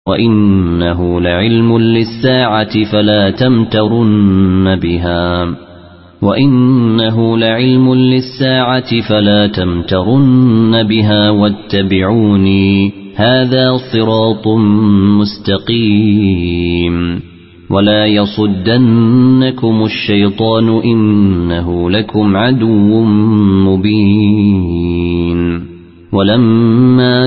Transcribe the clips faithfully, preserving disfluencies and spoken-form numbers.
وإنه لعلم للساعة فلا تمترن بها وإنه لعلم للساعة فلا تمترن بها واتبعوني هذا صراط مستقيم ولا يصدنكم الشيطان إنه لكم عدو مبين. ولما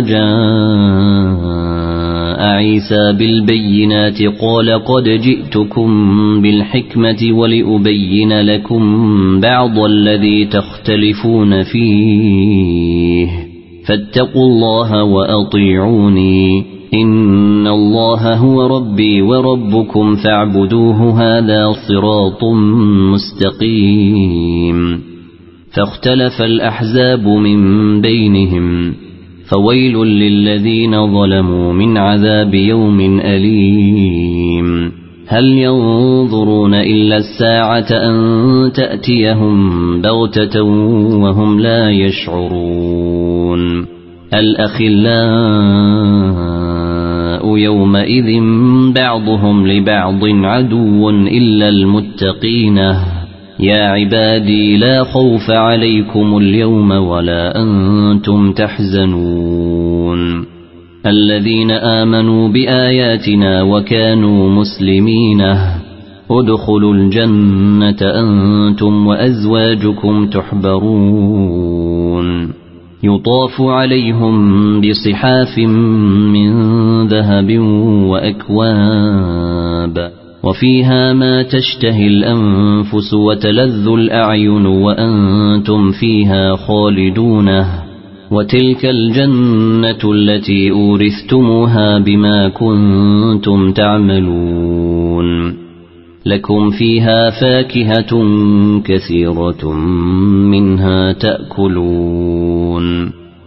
جاء عيسى بالبينات قال قد جئتكم بالحكمة ولأبين لكم بعض الذي تختلفون فيه فاتقوا الله وأطيعوني إن الله هو ربي وربكم فاعبدوه هذا صراط مستقيم. فاختلف الأحزاب من بينهم فويل للذين ظلموا من عذاب يوم أليم. هل ينظرون إلا الساعة أن تأتيهم بغتة وهم لا يشعرون. الأخلاء يومئذ بعضهم لبعض عدو إلا المتقين يا عبادي لا خوف عليكم اليوم ولا أنتم تحزنون الذين آمنوا بآياتنا وكانوا مسلمين ادخلوا الجنة أنتم وأزواجكم تحبرون يطاف عليهم بصحاف من ذهب وأكواب وفيها ما تشتهي الأنفس وتلذ الأعين وأنتم فيها خالدون وتلك الجنة التي أورثتموها بما كنتم تعملون لكم فيها فاكهة كثيرة منها تأكلون